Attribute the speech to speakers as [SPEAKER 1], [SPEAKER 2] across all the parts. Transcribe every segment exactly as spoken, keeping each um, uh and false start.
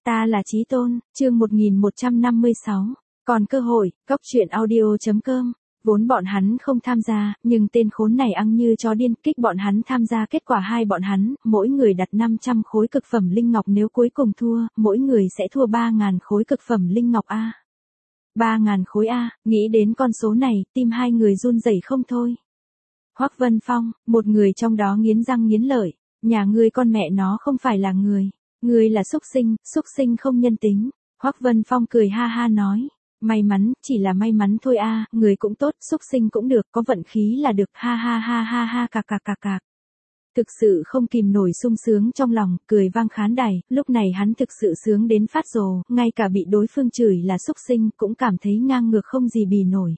[SPEAKER 1] Ta là Chí Tôn, chương một nghìn một trăm năm mươi sáu. Còn cơ hội, cốc truyện audio chấm com. Vốn bọn hắn không tham gia, nhưng tên khốn này ăn như chó điên, kích bọn hắn tham gia, kết quả hai bọn hắn, mỗi người đặt năm trăm khối cực phẩm linh ngọc, nếu cuối cùng thua, mỗi người sẽ thua ba nghìn khối cực phẩm linh ngọc a. ba nghìn khối a, nghĩ đến con số này, tim hai người run rẩy không thôi. Hoắc Vân Phong, một người trong đó nghiến răng nghiến lợi, nhà ngươi con mẹ nó không phải là người, ngươi là xúc sinh, xúc sinh không nhân tính. Hoắc Vân Phong cười ha ha nói, may mắn, chỉ là may mắn thôi a, người cũng tốt, xúc sinh cũng được, có vận khí là được, ha ha ha ha ha cạc cạc cạc cạc. Thực sự không kìm nổi sung sướng trong lòng, cười vang khán đài, lúc này hắn thực sự sướng đến phát rồ, ngay cả bị đối phương chửi là xúc sinh cũng cảm thấy ngang ngược không gì bì nổi.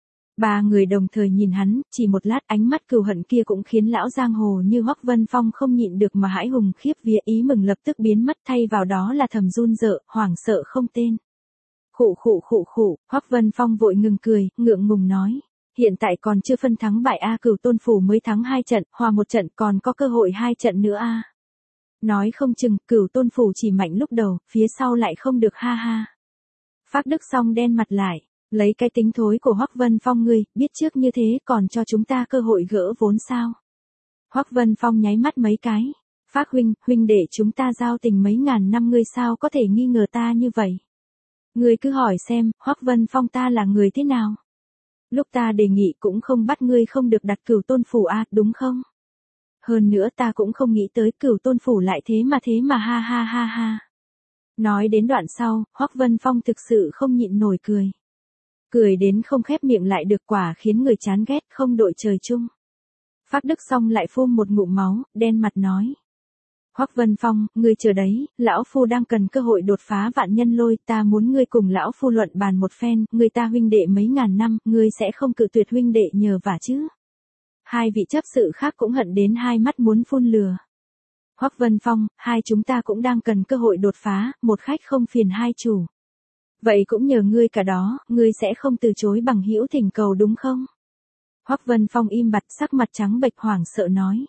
[SPEAKER 1] Ba người đồng thời nhìn hắn, chỉ một lát ánh mắt cừu hận kia cũng khiến lão giang hồ như Hoắc Vân Phong không nhịn được mà hãi hùng khiếp vía, ý mừng lập tức biến mất, thay vào đó là thầm run rợ, hoảng sợ không tên. Khụ khụ khụ khụ, Hoắc Vân Phong vội ngừng cười, ngượng ngùng nói, hiện tại còn chưa phân thắng bại a, Cửu Tôn phủ mới thắng hai trận, hòa một trận, còn có cơ hội hai trận nữa a. Nói không chừng, Cửu Tôn phủ chỉ mạnh lúc đầu, phía sau lại không được, ha ha. Phác Đức Song đen mặt lại. Lấy cái tính thối của Hoắc Vân Phong, ngươi biết trước như thế còn cho chúng ta cơ hội gỡ vốn sao? Hoắc Vân Phong nháy mắt mấy cái. Phác huynh, huynh để chúng ta giao tình mấy ngàn năm, ngươi sao có thể nghi ngờ ta như vậy? Ngươi cứ hỏi xem, Hoắc Vân Phong ta là người thế nào? Lúc ta đề nghị cũng không bắt ngươi không được đặt Cửu Tôn phủ a, đúng không? Hơn nữa ta cũng không nghĩ tới Cửu Tôn phủ lại thế mà thế mà, ha ha ha ha. Nói đến đoạn sau, Hoắc Vân Phong thực sự không nhịn nổi cười. Cười đến không khép miệng lại được, quả khiến người chán ghét, không đội trời chung. Phác Đức Song lại phun một ngụm máu, đen mặt nói. Hoắc Vân Phong, ngươi chờ đấy, lão phu đang cần cơ hội đột phá vạn nhân lôi, ta muốn ngươi cùng lão phu luận bàn một phen, người ta huynh đệ mấy ngàn năm, ngươi sẽ không cự tuyệt huynh đệ nhờ vả chứ. Hai vị chấp sự khác cũng hận đến hai mắt muốn phun lửa. Hoắc Vân Phong, hai chúng ta cũng đang cần cơ hội đột phá, một khách không phiền hai chủ. Vậy cũng nhờ ngươi cả đó, ngươi sẽ không từ chối bằng hữu thỉnh cầu đúng không? Hoắc Vân Phong im bặt, sắc mặt trắng bệch hoảng sợ nói.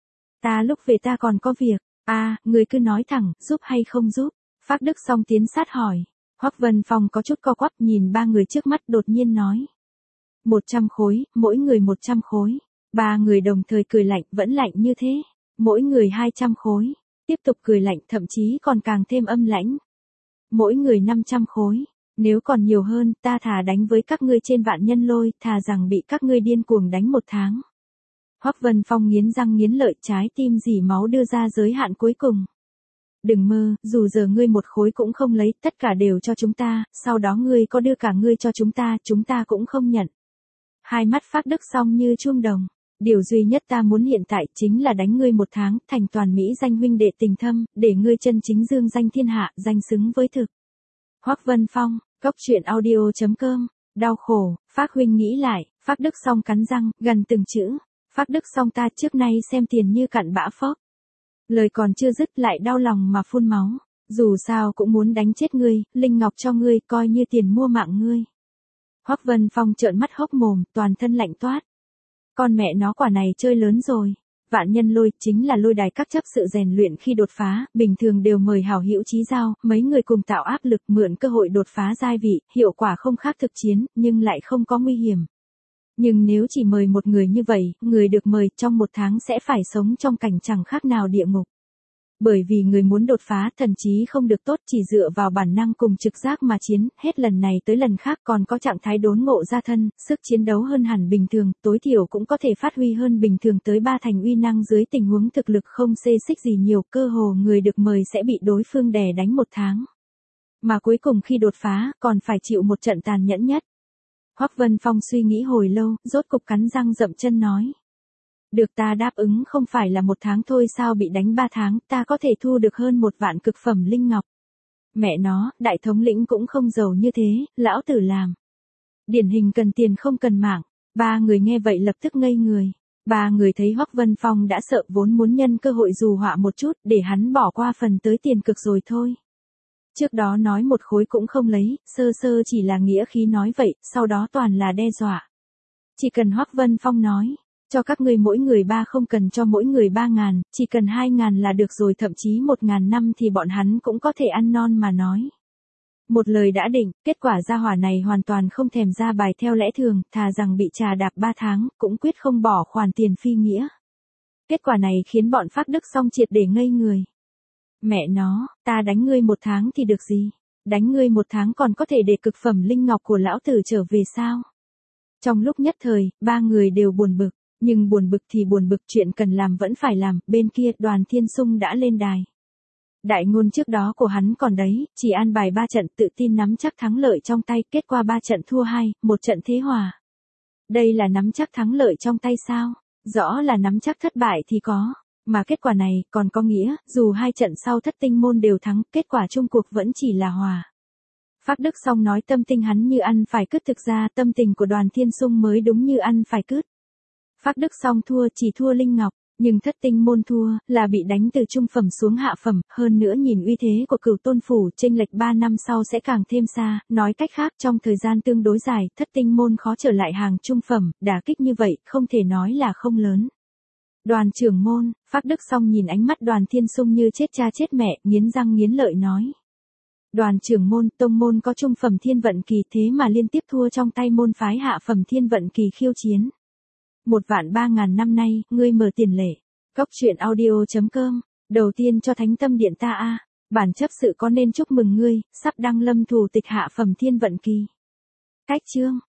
[SPEAKER 1] Ta lúc về ta còn có việc, a, à, ngươi cứ nói thẳng, giúp hay không giúp? Phác Đức Song tiến sát hỏi. Hoắc Vân Phong có chút co quắp nhìn ba người trước mắt, đột nhiên nói. Một trăm khối, mỗi người một trăm khối. Ba người đồng thời cười lạnh, vẫn lạnh như thế. Mỗi người hai trăm khối. Tiếp tục cười lạnh, thậm chí còn càng thêm âm lãnh. Mỗi người năm trăm khối, nếu còn nhiều hơn, ta thà đánh với các ngươi trên vạn nhân lôi, thà rằng bị các ngươi điên cuồng đánh một tháng. Hoắc Vân Phong nghiến răng nghiến lợi, trái tim dỉ máu đưa ra giới hạn cuối cùng. Đừng mơ, dù giờ ngươi một khối cũng không lấy, tất cả đều cho chúng ta, sau đó ngươi có đưa cả ngươi cho chúng ta, chúng ta cũng không nhận. Hai mắt Phác Đức Song như chuông đồng. Điều duy nhất ta muốn hiện tại chính là đánh ngươi một tháng, thành toàn mỹ danh huynh đệ tình thâm, để ngươi chân chính dương danh thiên hạ, danh xứng với thực. Hoắc Vân Phong, cốc truyện audio chấm com, đau khổ, Phác huynh nghĩ lại, Phác Đức Song cắn răng, gần từng chữ. Phác Đức Song ta trước nay xem tiền như cặn bã phốc. Lời còn chưa dứt lại đau lòng mà phun máu, dù sao cũng muốn đánh chết ngươi, linh ngọc cho ngươi, coi như tiền mua mạng ngươi. Hoắc Vân Phong trợn mắt hốc mồm, toàn thân lạnh toát. Con mẹ nó quả này chơi lớn rồi. Vạn nhân lôi chính là lôi đài các chấp sự rèn luyện khi đột phá, bình thường đều mời hảo hữu chí giao, mấy người cùng tạo áp lực mượn cơ hội đột phá giai vị, hiệu quả không khác thực chiến, nhưng lại không có nguy hiểm. Nhưng nếu chỉ mời một người như vậy, người được mời trong một tháng sẽ phải sống trong cảnh chẳng khác nào địa ngục. Bởi vì người muốn đột phá, thần trí không được tốt, chỉ dựa vào bản năng cùng trực giác mà chiến, hết lần này tới lần khác còn có trạng thái đốn ngộ ra thân, sức chiến đấu hơn hẳn bình thường, tối thiểu cũng có thể phát huy hơn bình thường tới ba thành uy năng dưới tình huống thực lực không xê xích gì nhiều, cơ hồ người được mời sẽ bị đối phương đè đánh một tháng. Mà cuối cùng khi đột phá, còn phải chịu một trận tàn nhẫn nhất. Hoắc Vân Phong suy nghĩ hồi lâu, rốt cục cắn răng dậm chân nói. Được, ta đáp ứng, không phải là một tháng thôi sao, bị đánh ba tháng, ta có thể thu được hơn một vạn cực phẩm linh ngọc. Mẹ nó, đại thống lĩnh cũng không giàu như thế, lão tử làm. Điển hình cần tiền không cần mạng. Ba người nghe vậy lập tức ngây người. Ba người thấy Hoắc Vân Phong đã sợ, vốn muốn nhân cơ hội dù họa một chút, để hắn bỏ qua phần tới tiền cực rồi thôi. Trước đó nói một khối cũng không lấy, sơ sơ chỉ là nghĩa khí nói vậy, sau đó toàn là đe dọa. Chỉ cần Hoắc Vân Phong nói, Cho các ngươi mỗi người ba không cần cho mỗi người ba ngàn, chỉ cần hai ngàn là được rồi, thậm chí một ngàn năm thì bọn hắn cũng có thể ăn non mà nói. Một lời đã định, kết quả gia hỏa này hoàn toàn không thèm ra bài theo lẽ thường, thà rằng bị trà đạp ba tháng, cũng quyết không bỏ khoản tiền phi nghĩa. Kết quả này khiến bọn Phác Đức Song triệt để ngây người. Mẹ nó, ta đánh ngươi một tháng thì được gì? Đánh ngươi một tháng còn có thể để cực phẩm linh ngọc của lão tử trở về sao? Trong lúc nhất thời, ba người đều buồn bực, nhưng buồn bực thì buồn bực, chuyện cần làm vẫn phải làm. Bên kia Đoàn Thiên Sung đã lên đài. Đại ngôn trước đó của hắn còn đấy, chỉ an bài ba trận tự tin nắm chắc thắng lợi trong tay, kết quả ba trận thua hai, một trận thế hòa. Đây là nắm chắc thắng lợi trong tay sao? Rõ là nắm chắc thất bại thì có. Mà kết quả này còn có nghĩa, dù hai trận sau Thất Tinh môn đều thắng, kết quả chung cuộc vẫn chỉ là hòa. Phác Đức Song nói tâm tình hắn như ăn phải cứt, thực ra tâm tình của Đoàn Thiên Sung mới đúng như ăn phải cứt. Phác Đức Song thua chỉ thua linh ngọc, nhưng Thất Tinh môn thua là bị đánh từ trung phẩm xuống hạ phẩm, hơn nữa nhìn uy thế của Cửu Tôn phủ, chênh lệch ba năm sau sẽ càng thêm xa, nói cách khác trong thời gian tương đối dài, Thất Tinh môn khó trở lại hàng trung phẩm, đả kích như vậy không thể nói là không lớn. Đoàn trưởng môn, Phác Đức Song nhìn ánh mắt Đoàn Thiên Sung như chết cha chết mẹ, nghiến răng nghiến lợi nói. Đoàn trưởng môn, tông môn có trung phẩm thiên vận kỳ thế mà liên tiếp thua trong tay môn phái hạ phẩm thiên vận kỳ khiêu chiến. Một vạn ba ngàn năm nay, ngươi mở tiền lệ. Góc truyện audio chấm com, đầu tiên cho Thánh Tâm Điện ta a, bản chấp sự có nên chúc mừng ngươi, sắp đăng lâm thủ tịch hạ phẩm thiên vận kỳ. Cách chương.